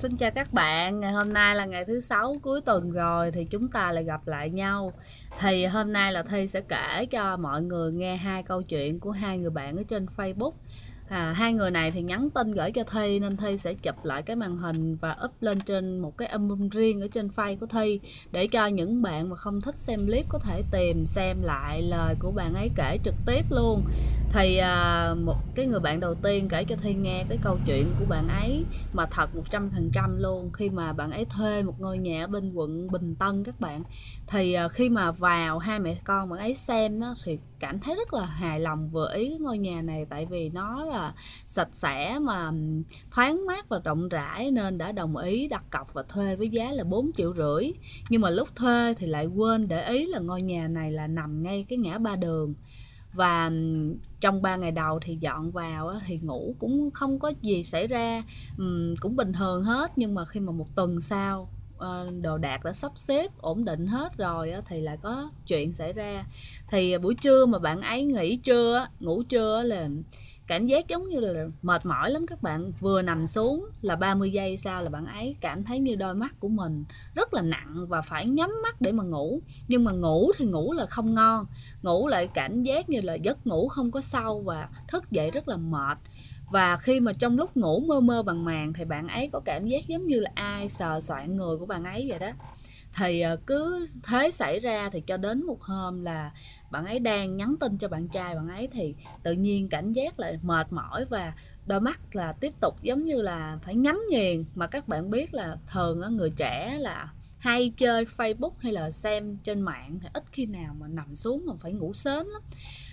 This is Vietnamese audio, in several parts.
Xin chào các bạn, ngày hôm nay là ngày thứ sáu cuối tuần rồi thì chúng ta lại gặp lại nhau. Thì hôm nay là Thi sẽ kể cho mọi người nghe hai câu chuyện của hai người bạn ở trên Facebook. Hai người này thì nhắn tin gửi cho Thi nên Thi sẽ chụp lại cái màn hình và up lên trên một cái album riêng ở trên Face của Thi để cho những bạn mà không thích xem clip có thể tìm xem lại lời của bạn ấy kể trực tiếp luôn. Thì một cái người bạn đầu tiên kể cho Thi nghe cái câu chuyện của bạn ấy mà thật 100% luôn, khi mà bạn ấy thuê một ngôi nhà ở bên quận Bình Tân các bạn. Thì khi mà vào hai mẹ con bạn ấy xem đó thì cảm thấy rất là hài lòng vừa ý cái ngôi nhà này, tại vì nó là sạch sẽ mà thoáng mát và rộng rãi nên đã đồng ý đặt cọc và thuê với giá là 4,5 triệu. Nhưng mà lúc thuê thì lại quên để ý là ngôi nhà này là nằm ngay cái ngã ba đường. Và trong 3 ngày đầu thì dọn vào thì ngủ cũng không có gì xảy ra, cũng bình thường hết. Nhưng mà khi mà một tuần sau đồ đạc đã sắp xếp ổn định hết rồi thì lại có chuyện xảy ra. Thì buổi trưa mà bạn ấy nghỉ trưa, ngủ trưa là cảm giác giống như là mệt mỏi lắm các bạn. Vừa nằm xuống là 30 giây sau là bạn ấy cảm thấy như đôi mắt của mình rất là nặng và phải nhắm mắt để mà ngủ. Nhưng mà ngủ thì ngủ là không ngon, ngủ lại cảm giác như là giấc ngủ không có sâu và thức dậy rất là mệt. Và khi mà trong lúc ngủ mơ mơ màng màng thì bạn ấy có cảm giác giống như là ai sờ soạng người của bạn ấy vậy đó. Thì cứ thế xảy ra thì cho đến một hôm là bạn ấy đang nhắn tin cho bạn trai bạn ấy thì tự nhiên cảm giác lại mệt mỏi và đôi mắt là tiếp tục giống như là phải nhắm nghiền. Mà các bạn biết là thường người trẻ là hay chơi Facebook hay là xem trên mạng thì ít khi nào mà nằm xuống mà phải ngủ sớm lắm.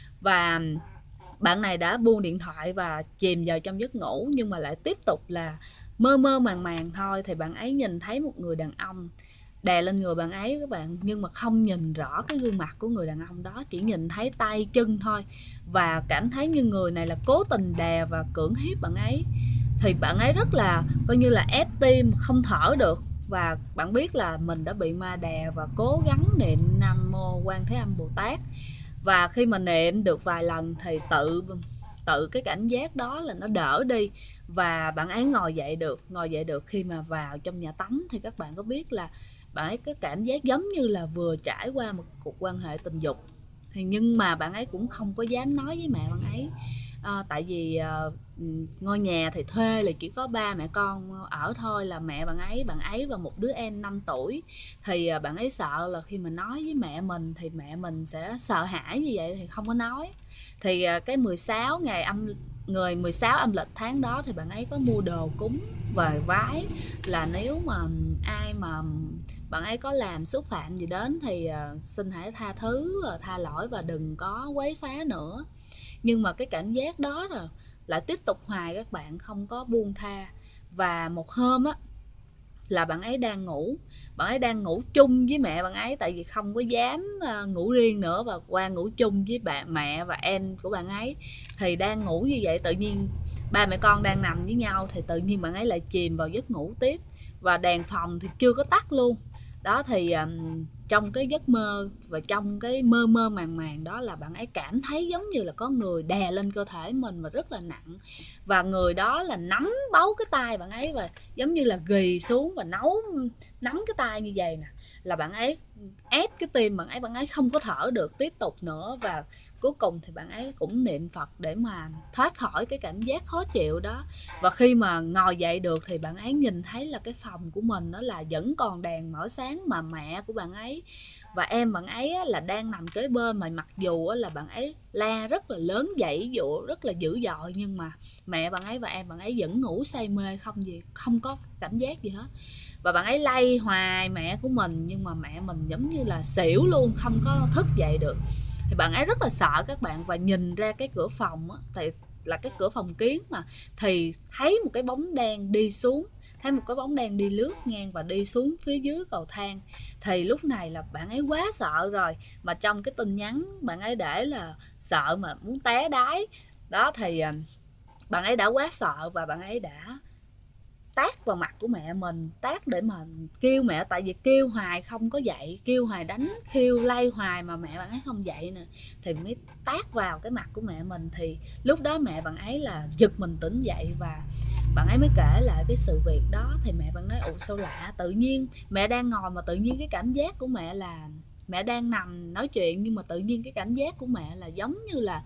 Và bạn này đã buông điện thoại và chìm vào trong giấc ngủ, nhưng mà lại tiếp tục là mơ mơ màng màng thôi. Thì bạn ấy nhìn thấy một người đàn ông đè lên người bạn ấy các bạn, nhưng mà không nhìn rõ cái gương mặt của người đàn ông đó, chỉ nhìn thấy tay chân thôi. Và cảm thấy như người này là cố tình đè và cưỡng hiếp bạn ấy. Thì bạn ấy rất là coi như là ép tim không thở được. Và bạn biết là mình đã bị ma đè và cố gắng niệm Nam Mô Quan Thế Âm Bồ Tát. Và khi mà niệm được vài lần thì tự tự cái cảm giác đó là nó đỡ đi và bạn ấy ngồi dậy được. Khi mà vào trong nhà tắm thì các bạn có biết là bạn ấy có cảm giác giống như là vừa trải qua một cuộc quan hệ tình dục. Thì nhưng mà bạn ấy cũng không có dám nói với mẹ bạn ấy, tại vì ngôi nhà thì thuê là chỉ có ba mẹ con ở thôi, là mẹ bạn ấy và một đứa em 5 tuổi. Thì bạn ấy sợ là khi mà nói với mẹ mình thì mẹ mình sẽ sợ hãi, như vậy thì không có nói. Thì cái 16 ngày người 16 âm lịch tháng đó thì bạn ấy có mua đồ cúng và vái là nếu mà ai mà bạn ấy có làm xúc phạm gì đến thì xin hãy tha thứ, tha lỗi và đừng có quấy phá nữa. Nhưng mà cái cảm giác đó rồi lại tiếp tục hoài, các bạn không có buông tha. Và một hôm là bạn ấy đang ngủ chung với mẹ bạn ấy, tại vì không có dám ngủ riêng nữa và qua ngủ chung với mẹ và em của bạn ấy. Thì đang ngủ như vậy, tự nhiên ba mẹ con đang nằm với nhau thì tự nhiên bạn ấy lại chìm vào giấc ngủ tiếp, và đèn phòng thì chưa có tắt luôn. Đó thì trong cái giấc mơ và trong cái mơ mơ màng màng đó là bạn ấy cảm thấy giống như là có người đè lên cơ thể mình và rất là nặng. Và người đó là nắm bấu cái tay bạn ấy và giống như là ghì xuống và nắm cái tay như vậy nè, là bạn ấy ép cái tim bạn ấy không có thở được tiếp tục nữa. Và cuối cùng thì bạn ấy cũng niệm Phật để mà thoát khỏi cái cảm giác khó chịu đó. Và khi mà ngồi dậy được thì bạn ấy nhìn thấy là cái phòng của mình đó là vẫn còn đèn mở sáng, mà mẹ của bạn ấy và em bạn ấy là đang nằm kế bên. Mà mặc dù là bạn ấy la rất là lớn, giãy giụa rất là dữ dội, nhưng mà mẹ bạn ấy và em bạn ấy vẫn ngủ say mê, không có cảm giác gì hết. Và bạn ấy lay hoài mẹ của mình, nhưng mà mẹ mình giống như là xỉu luôn, không có thức dậy được. Thì bạn ấy rất là sợ các bạn, và nhìn ra cái cửa phòng thì là cái cửa phòng kiến mà, thì thấy một cái bóng đen đi xuống, thấy một cái bóng đen đi lướt ngang và đi xuống phía dưới cầu thang. Thì lúc này là bạn ấy quá sợ rồi, mà trong cái tin nhắn bạn ấy để là sợ mà muốn té đái. Đó thì bạn ấy đã quá sợ và bạn ấy đã tát vào mặt của mẹ mình, tát để mà kêu mẹ, tại vì kêu hoài không có dậy, kêu hoài đánh kêu lay hoài mà mẹ bạn ấy không dậy nè, thì mới tát vào cái mặt của mẹ mình. Thì lúc đó mẹ bạn ấy là giật mình tỉnh dậy và bạn ấy mới kể lại cái sự việc đó. Thì mẹ vẫn nói ủa sao lạ, tự nhiên mẹ đang ngồi mà tự nhiên cái cảm giác của mẹ là mẹ đang nằm nói chuyện, nhưng mà tự nhiên cái cảm giác của mẹ là giống như là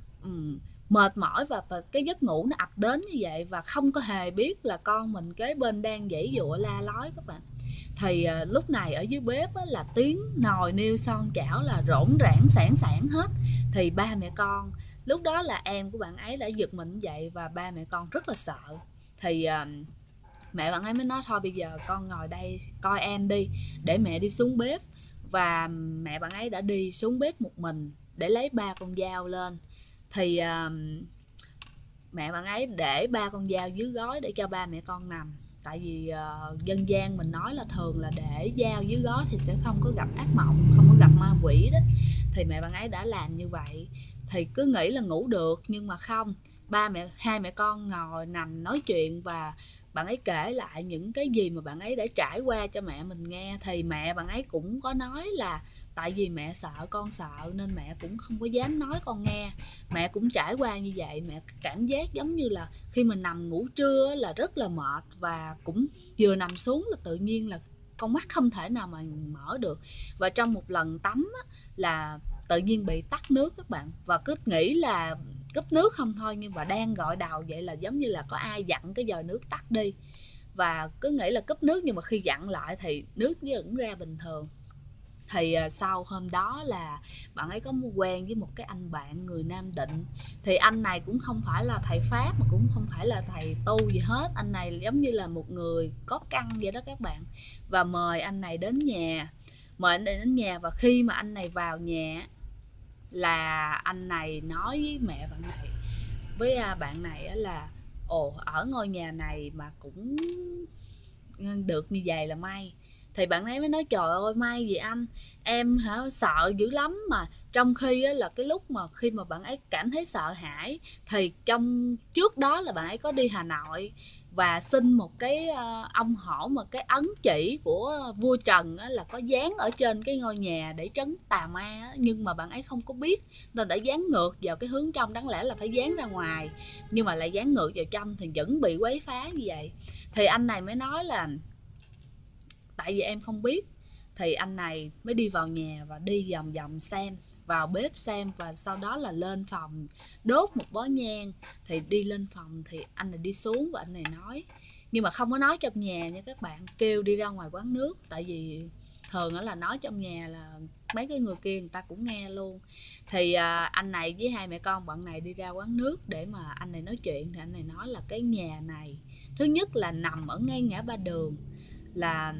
mệt mỏi và cái giấc ngủ nó ập đến như vậy, và không có hề biết là con mình kế bên đang giãy giụa la lói các bạn. Thì lúc này ở dưới bếp á, là tiếng nồi niêu son chảo là rỗn rãng sản sản hết. Thì ba mẹ con lúc đó là em của bạn ấy đã giật mình dậy và ba mẹ con rất là sợ. Thì mẹ bạn ấy mới nói thôi bây giờ con ngồi đây coi em đi, để mẹ đi xuống bếp. Và mẹ bạn ấy đã đi xuống bếp một mình để lấy 3 con dao lên. Thì mẹ bạn ấy để 3 con dao dưới gối để cho ba mẹ con nằm. Tại vì dân gian mình nói là thường là để dao dưới gối thì sẽ không có gặp ác mộng, không có gặp ma quỷ đó. Thì mẹ bạn ấy đã làm như vậy. Thì cứ nghĩ là ngủ được, nhưng mà không. Hai mẹ con ngồi nằm nói chuyện, và bạn ấy kể lại những cái gì mà bạn ấy đã trải qua cho mẹ mình nghe. Thì mẹ bạn ấy cũng có nói là tại vì mẹ sợ con sợ nên mẹ cũng không có dám nói con nghe. Mẹ cũng trải qua như vậy, mẹ cảm giác giống như là khi mình nằm ngủ trưa là rất là mệt, và cũng vừa nằm xuống là tự nhiên là con mắt không thể nào mà mở được. Và trong một lần tắm á, là tự nhiên bị tắc nước các bạn, và cứ nghĩ là cúp nước không thôi, nhưng mà đang gội đầu vậy là giống như là có ai dặn cái giờ nước tắt đi, và cứ nghĩ là cúp nước, nhưng mà khi dặn lại thì nước vẫn ra bình thường. Thì sau hôm đó là bạn ấy có quen với một cái anh bạn người Nam Định. Thì anh này cũng không phải là thầy Pháp mà cũng không phải là thầy tu gì hết. Anh này giống như là một người có căn vậy đó các bạn. Và mời anh này đến nhà. Và khi mà anh này vào nhà là anh này nói với mẹ bạn này, với bạn này là ồ, ở ngôi nhà này mà cũng được như vậy là may. Thì bạn ấy mới nói trời ơi may gì anh, em sợ dữ lắm. Mà trong khi là cái lúc mà khi mà bạn ấy cảm thấy sợ hãi thì trước đó là bạn ấy có đi Hà Nội và xin một cái ông hổ, mà cái ấn chỉ của vua Trần là có dán ở trên cái ngôi nhà để trấn tà ma, nhưng mà bạn ấy không có biết nên đã dán ngược vào cái hướng trong, đáng lẽ là phải dán ra ngoài nhưng mà lại dán ngược vào trong thì vẫn bị quấy phá như vậy. Thì anh này mới nói là tại vì em không biết. Thì anh này mới đi vào nhà và đi vòng vòng xem, vào bếp xem, và sau đó là lên phòng đốt một bó nhang. Thì đi lên phòng thì anh này đi xuống và anh này nói, nhưng mà không có nói trong nhà nha các bạn, kêu đi ra ngoài quán nước. Tại vì thường là nói trong nhà là mấy cái người kia người ta cũng nghe luôn. Thì anh này với hai mẹ con bạn này đi ra quán nước để mà anh này nói chuyện. Thì anh này nói là cái nhà này thứ nhất là nằm ở ngay ngã ba đường, là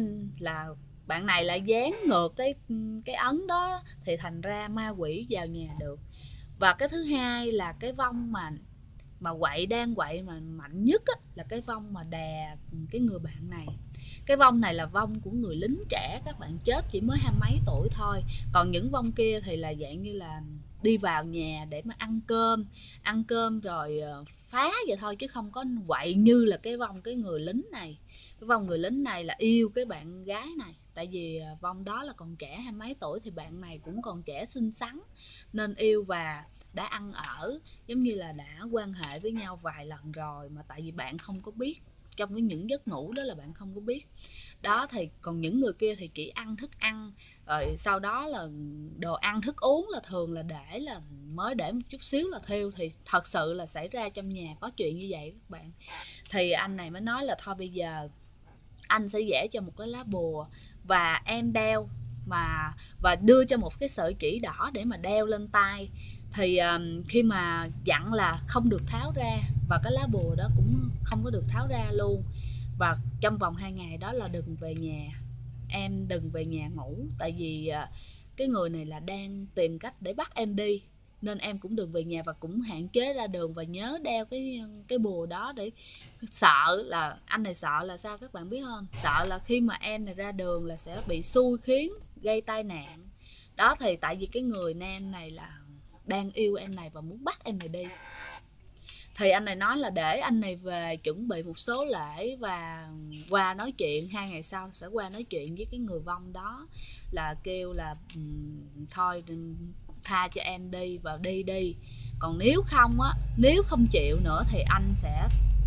bạn này lại dán ngược cái ấn đó thì thành ra ma quỷ vào nhà được. Và cái thứ hai là cái vong mà đang quậy mà mạnh nhất á, là cái vong mà đè cái người bạn này. Cái vong này là vong của người lính trẻ, các bạn, chết chỉ mới 20 mấy tuổi thôi. Còn những vong kia thì là dạng như là đi vào nhà để mà ăn cơm rồi phá vậy thôi, chứ không có quậy như là cái vong cái người lính này. Cái vong người lính này là yêu cái bạn gái này, tại vì vong đó là còn trẻ 20 mấy tuổi, thì bạn này cũng còn trẻ xinh xắn nên yêu, và đã ăn ở giống như là đã quan hệ với nhau vài lần rồi, mà tại vì bạn không có biết, trong những giấc ngủ đó là bạn không có biết đó. Thì còn những người kia thì chỉ ăn thức ăn, rồi sau đó là đồ ăn thức uống là thường là mới để một chút xíu là thiêu. Thì thật sự là xảy ra trong nhà có chuyện như vậy các bạn. Thì anh này mới nói là thôi bây giờ anh sẽ vẽ cho một cái lá bùa và em đeo, và đưa cho một cái sợi chỉ đỏ để mà đeo lên tay. Thì khi mà dặn là không được tháo ra, và cái lá bùa đó cũng không có được tháo ra luôn. Và trong vòng 2 ngày đó là đừng về nhà, em đừng về nhà ngủ. Tại vì cái người này là đang tìm cách để bắt em đi, nên em cũng đừng về nhà và cũng hạn chế ra đường, và nhớ đeo cái bùa đó. Để sợ là anh này sợ là sao các bạn biết không? Sợ là khi mà em này ra đường là sẽ bị xui khiến gây tai nạn đó. Thì tại vì cái người nam này là đang yêu em này và muốn bắt em này đi. Thì anh này nói là để anh này về chuẩn bị một số lễ và qua nói chuyện, 2 ngày sau sẽ qua nói chuyện với cái người vong đó, là kêu là thôi tha cho em đi và đi. Còn nếu không chịu nữa thì anh sẽ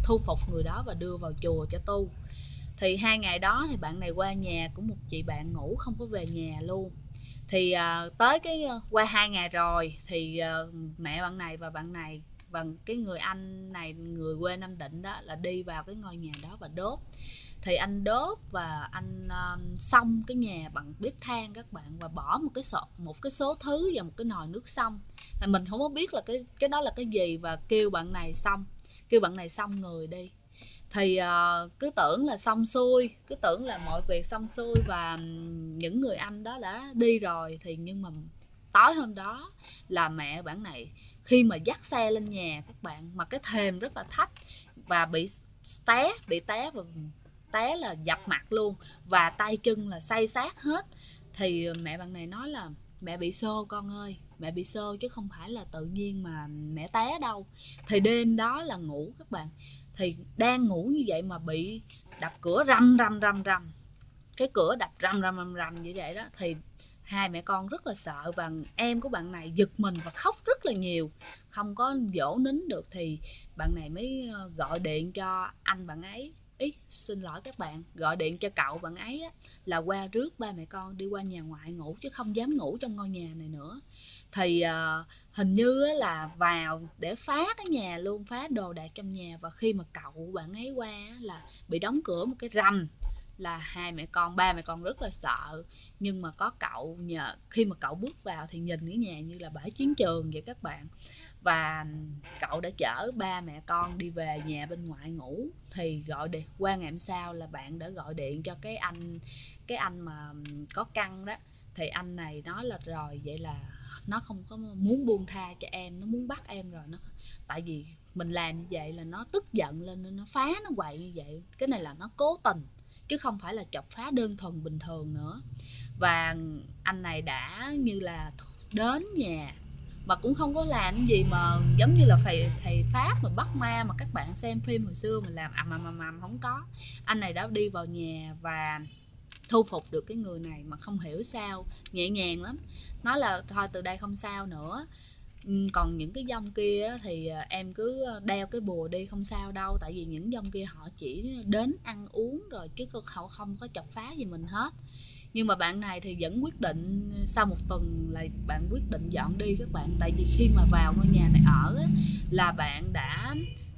thu phục người đó và đưa vào chùa cho tu. Thì 2 ngày đó thì bạn này qua nhà của một chị bạn ngủ, không có về nhà luôn. Thì tới qua 2 ngày rồi thì mẹ bạn này và bạn này và cái người anh này, người quê Nam Định đó, là đi vào cái ngôi nhà đó và đốt. Thì anh đốt và anh xông cái nhà bằng bếp than các bạn, và bỏ một cái số thứ vào một cái nồi nước xong. Thì mình không có biết là cái đó là cái gì, và kêu bạn này xong người đi. Thì cứ tưởng là xong xuôi, cứ tưởng là mọi việc xong xuôi và những người anh đó đã đi rồi. Thì nhưng mà tối hôm đó là mẹ bạn này khi mà dắt xe lên nhà các bạn, mà cái thềm rất là thấp, và bị té và té là dập mặt luôn, và tay chân là xay xát hết. Thì mẹ bạn này nói là mẹ bị xô con ơi, mẹ bị xô chứ không phải là tự nhiên mà mẹ té đâu. Thì đêm đó là ngủ các bạn, thì đang ngủ như vậy mà bị đập cửa rầm rầm rầm rầm, cái cửa đập rầm rầm rầm rầm như vậy đó. Thì hai mẹ con rất là sợ, và em của bạn này giật mình và khóc rất là nhiều, không có dỗ nín được. Thì bạn này mới gọi điện cho anh bạn ấy, xin lỗi các bạn, gọi điện cho cậu bạn ấy á, là qua rước ba mẹ con đi qua nhà ngoại ngủ, chứ không dám ngủ trong ngôi nhà này nữa. Thì hình như là vào để phá cái nhà luôn, phá đồ đạc trong nhà. Và khi mà cậu bạn ấy qua là bị đóng cửa một cái rầm, là ba mẹ con rất là sợ. Nhưng mà có cậu, nhờ khi mà cậu bước vào thì nhìn cái nhà như là bãi chiến trường vậy các bạn. Và cậu đã chở ba mẹ con đi về nhà bên ngoại ngủ. Thì qua ngày hôm sau là bạn đã gọi điện cho cái anh mà có căn đó. Thì anh này nói là rồi, vậy là nó không có muốn buông tha cho em, nó muốn bắt em rồi. Tại vì mình làm như vậy là nó tức giận lên nên nó phá, nó quậy như vậy. Cái này là nó cố tình chứ không phải là chọc phá đơn thuần bình thường nữa. Và anh này đã như là đến nhà mà cũng không có làm gì mà giống như là thầy Pháp mà bắt ma mà các bạn xem phim hồi xưa mà làm ầm, không có. Anh này đã đi vào nhà và thu phục được cái người này, mà không hiểu sao nhẹ nhàng lắm, nói là thôi từ đây không sao nữa. Còn những cái dông kia thì em cứ đeo cái bùa đi, không sao đâu. Tại vì những dông kia họ chỉ đến ăn uống rồi, chứ họ không có chọc phá gì mình hết. Nhưng mà bạn này thì vẫn quyết định, sau một tuần là bạn quyết định dọn đi các bạn. Tại vì khi mà vào ngôi nhà này ở là bạn đã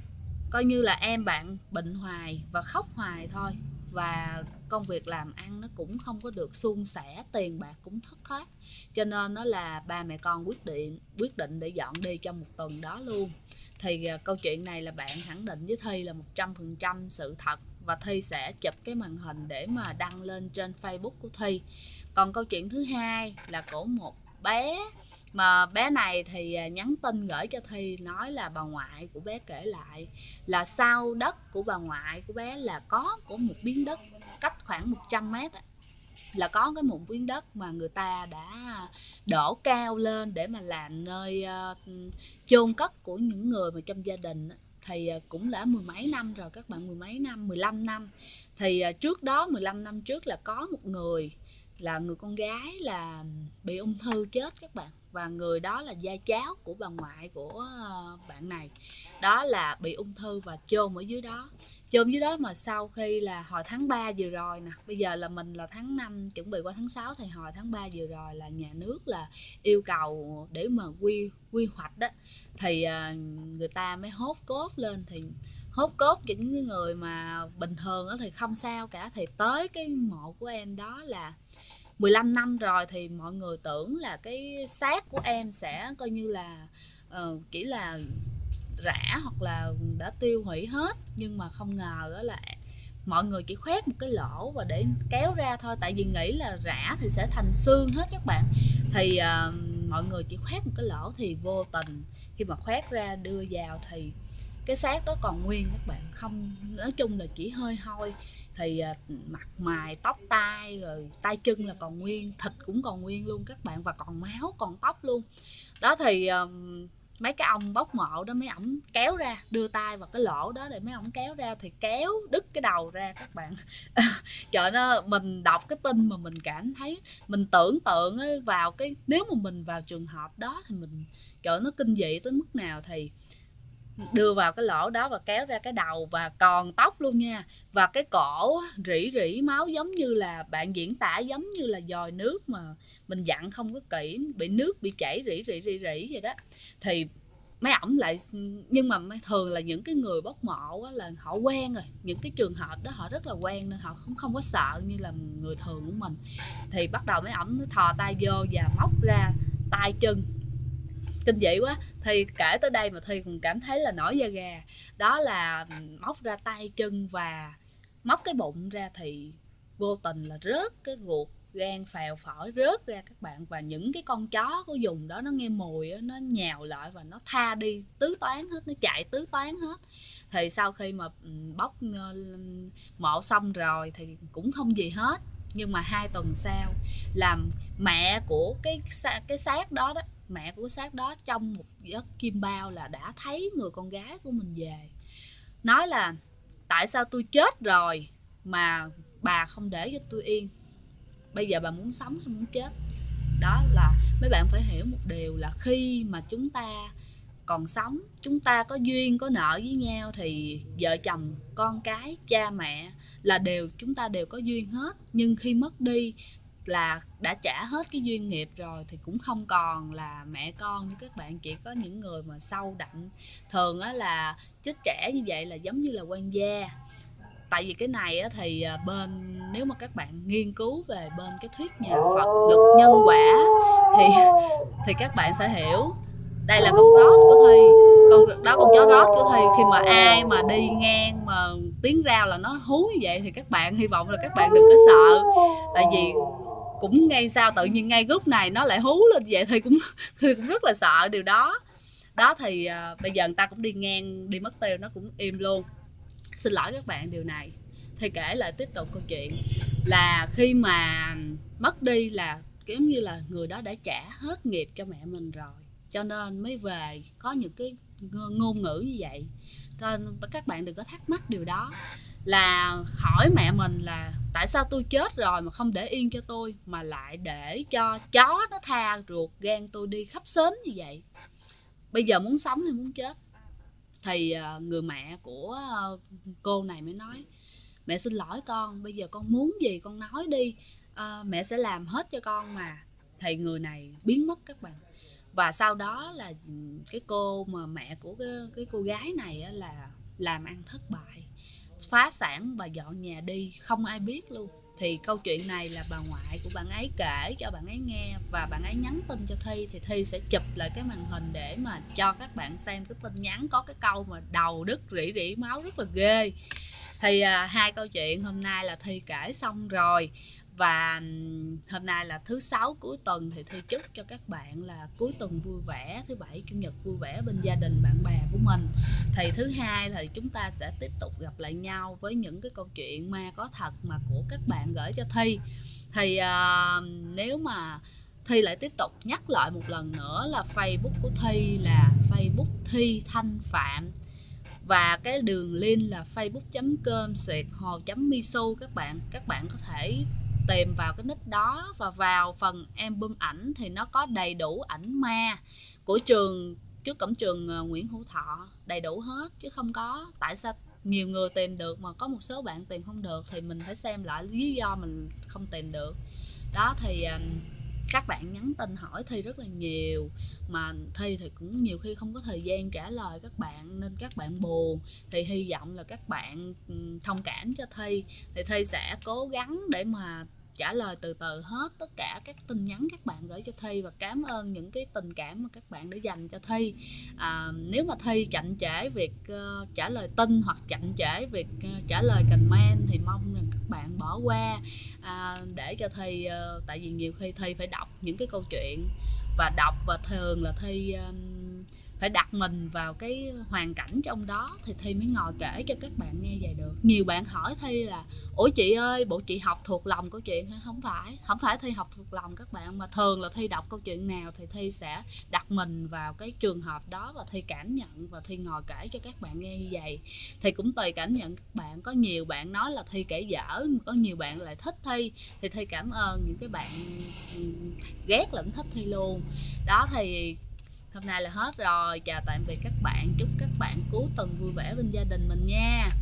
coi như là em bạn bệnh hoài và khóc hoài thôi, và công việc làm ăn nó cũng không có được suôn sẻ, tiền bạc cũng thất thoát. Cho nên nó là ba mẹ con quyết định để dọn đi trong một tuần đó luôn. Thì câu chuyện này là bạn khẳng định với Thi là 100% sự thật, và Thi sẽ chụp cái màn hình để mà đăng lên trên Facebook của Thi. Còn câu chuyện thứ hai là của một bé, mà bé này thì nhắn tin gửi cho Thi, nói là bà ngoại của bé kể lại là sau đất của bà ngoại của bé là có một miếng đất cách khoảng 100 mét, là có một miếng đất mà người ta đã đổ cao lên để mà làm nơi chôn cất của những người mà trong gia đình. Thì cũng đã mười mấy năm rồi các bạn, 15 năm. Thì trước đó 15 năm trước là có một người, là người con gái là bị ung thư chết các bạn. Và người đó là gia cháu của bà ngoại của bạn này, đó là bị ung thư và chôn ở dưới đó. Mà sau khi là hồi tháng 3 vừa rồi nè, bây giờ là mình là tháng 5 chuẩn bị qua tháng 6, thì hồi tháng 3 vừa rồi là nhà nước là yêu cầu để mà quy hoạch đó. Thì người ta mới hốt cốt lên, thì hốt cốt cho những người mà bình thường đó thì không sao cả. Thì tới cái mộ của em đó là 15 năm rồi, thì mọi người tưởng là cái xác của em sẽ coi như là chỉ là rã hoặc là đã tiêu hủy hết. Nhưng mà không ngờ đó là mọi người chỉ khoét một cái lỗ và để kéo ra thôi, tại vì nghĩ là rã thì sẽ thành xương hết các bạn. Thì mọi người chỉ khoét một cái lỗ, thì vô tình khi mà khoét ra đưa vào thì cái xác đó còn nguyên các bạn, không, nói chung là chỉ hơi hôi. Thì mặt mày tóc tai rồi tay chân là còn nguyên, thịt cũng còn nguyên luôn các bạn, và còn máu còn tóc luôn đó. Thì mấy cái ông bốc mộ đó, mấy ổng kéo ra, đưa tay vào cái lỗ đó để mấy ổng kéo ra, thì kéo đứt cái đầu ra các bạn. Trời ơi, mình đọc cái tin mà mình cảm thấy, mình tưởng tượng vào cái, nếu mà mình vào trường hợp đó thì mình, trời ơi, nó kinh dị tới mức nào. Thì đưa vào cái lỗ đó và kéo ra cái đầu và còn tóc luôn nha. Và cái cổ rỉ rỉ máu, giống như là bạn diễn tả giống như là dòi nước mà mình dặn không có kỹ, bị nước bị chảy rỉ rỉ rỉ rỉ vậy đó. Thì mấy ổng lại, nhưng mà thường là những cái người bốc mộ á, là họ quen rồi, những cái trường hợp đó họ rất là quen nên họ không có sợ như là người thường của mình. Thì bắt đầu mấy ổng thò tay vô và móc ra tay chân, kinh dị quá. Thì kể tới đây mà Thi cũng cảm thấy là nổi da gà. Đó là móc ra tay chân và móc cái bụng ra, thì vô tình là rớt cái ruột gan phèo phổi rớt ra các bạn. Và những cái con chó của vùng đó nó nghe mùi nó nhào lại và nó tha đi tứ tán hết, nó chạy tứ tán hết. Thì sau khi mà bóc mộ xong rồi thì cũng không gì hết. Nhưng mà 2 tuần sau, làm mẹ của cái xác đó đó, mẹ của cái xác đó trong một giấc chim bao là đã thấy người con gái của mình về, nói là tại sao tôi chết rồi mà bà không để cho tôi yên, bây giờ bà muốn sống hay muốn chết. Đó là mấy bạn phải hiểu một điều là khi mà chúng ta còn sống, chúng ta có duyên có nợ với nhau thì vợ chồng con cái cha mẹ là chúng ta đều có duyên hết. Nhưng khi mất đi là đã trả hết cái duyên nghiệp rồi thì cũng không còn là mẹ con như các bạn, chỉ có những người mà sâu đậm. Thường á là chết trẻ như vậy là giống như là quan gia. Tại vì cái này á, thì nếu mà các bạn nghiên cứu về bên cái thuyết nhà Phật luật nhân quả thì các bạn sẽ hiểu. Đây là con rót của Thi, con chó rót của Thi. Khi mà ai mà đi ngang mà tiếng rao là nó hú như vậy thì các bạn hy vọng là các bạn đừng có sợ. Tại vì cũng ngay sao tự nhiên ngay lúc này nó lại hú lên vậy thì cũng rất là sợ điều đó. Đó thì bây giờ người ta cũng đi ngang đi mất tiêu, nó cũng im luôn. Xin lỗi các bạn điều này. Thì kể lại tiếp tục câu chuyện là khi mà mất đi là giống như là người đó đã trả hết nghiệp cho mẹ mình rồi, cho nên mới về có những cái ngôn ngữ như vậy. Nên các bạn đừng có thắc mắc điều đó, là hỏi mẹ mình là tại sao tôi chết rồi mà không để yên cho tôi, mà lại để cho chó nó tha ruột gan tôi đi khắp xóm như vậy. Bây giờ muốn sống hay muốn chết? Thì người mẹ của cô này mới nói, mẹ xin lỗi con, bây giờ con muốn gì con nói đi, mẹ sẽ làm hết cho con mà. Thì người này biến mất các bạn. Và sau đó là cái cô mà mẹ của cái cô gái này là làm ăn thất bại, phá sản và dọn nhà đi, không ai biết luôn. Thì câu chuyện này là bà ngoại của bạn ấy kể cho bạn ấy nghe, và bạn ấy nhắn tin cho Thi. Thì Thi sẽ chụp lại cái màn hình để mà cho các bạn xem cái tin nhắn có cái câu mà đầu đứt rỉ rỉ máu rất là ghê. Thì 2 câu chuyện hôm nay là Thi kể xong rồi. Và hôm nay là thứ 6 cuối tuần thì Thi chúc cho các bạn là cuối tuần vui vẻ, thứ Bảy Chủ nhật vui vẻ bên gia đình bạn bè của mình. Thì thứ Hai thì chúng ta sẽ tiếp tục gặp lại nhau với những cái câu chuyện ma có thật mà của các bạn gửi cho Thi. Thì nếu mà Thi lại tiếp tục nhắc lại một lần nữa là Facebook của Thi là Facebook Thi Thanh Phạm, và cái đường link là facebook.com/hồ.misu. Các bạn có thể tìm vào cái nick đó, và vào phần album ảnh thì nó có đầy đủ ảnh ma của trường trước cổng trường Nguyễn Hữu Thọ, đầy đủ hết chứ không có tại sao nhiều người tìm được mà có một số bạn tìm không được, thì mình phải xem lại lý do mình không tìm được. Đó thì các bạn nhắn tin hỏi Thi rất là nhiều, mà Thi thì cũng nhiều khi không có thời gian trả lời các bạn nên các bạn buồn. Thì hy vọng là các bạn thông cảm cho Thi. Thì Thi sẽ cố gắng để mà trả lời từ từ hết tất cả các tin nhắn các bạn gửi cho Thi, và cảm ơn những cái tình cảm mà các bạn đã dành cho Thi. Nếu mà Thi chậm trễ việc trả lời tin hoặc chậm trễ việc trả lời comment thì mong rằng các bạn bỏ qua để cho Thi, tại vì nhiều khi Thi phải đọc những cái câu chuyện và đọc, và thường là Thi phải đặt mình vào cái hoàn cảnh trong đó thì Thi mới ngồi kể cho các bạn nghe vậy được. Nhiều bạn hỏi Thi là ủa chị ơi, bộ chị học thuộc lòng câu chuyện hay không phải Thi học thuộc lòng các bạn, mà thường là Thi đọc câu chuyện nào thì Thi sẽ đặt mình vào cái trường hợp đó và Thi cảm nhận và Thi ngồi kể cho các bạn nghe như vậy. Thì cũng tùy cảm nhận các bạn, có nhiều bạn nói là Thi kể dở, có nhiều bạn lại thích Thi, thì Thi cảm ơn những cái bạn ghét lẫn thích Thi luôn. Đó thì Hôm nay là hết rồi, chào tạm biệt các bạn, chúc các bạn cuối tuần vui vẻ bên gia đình mình nha.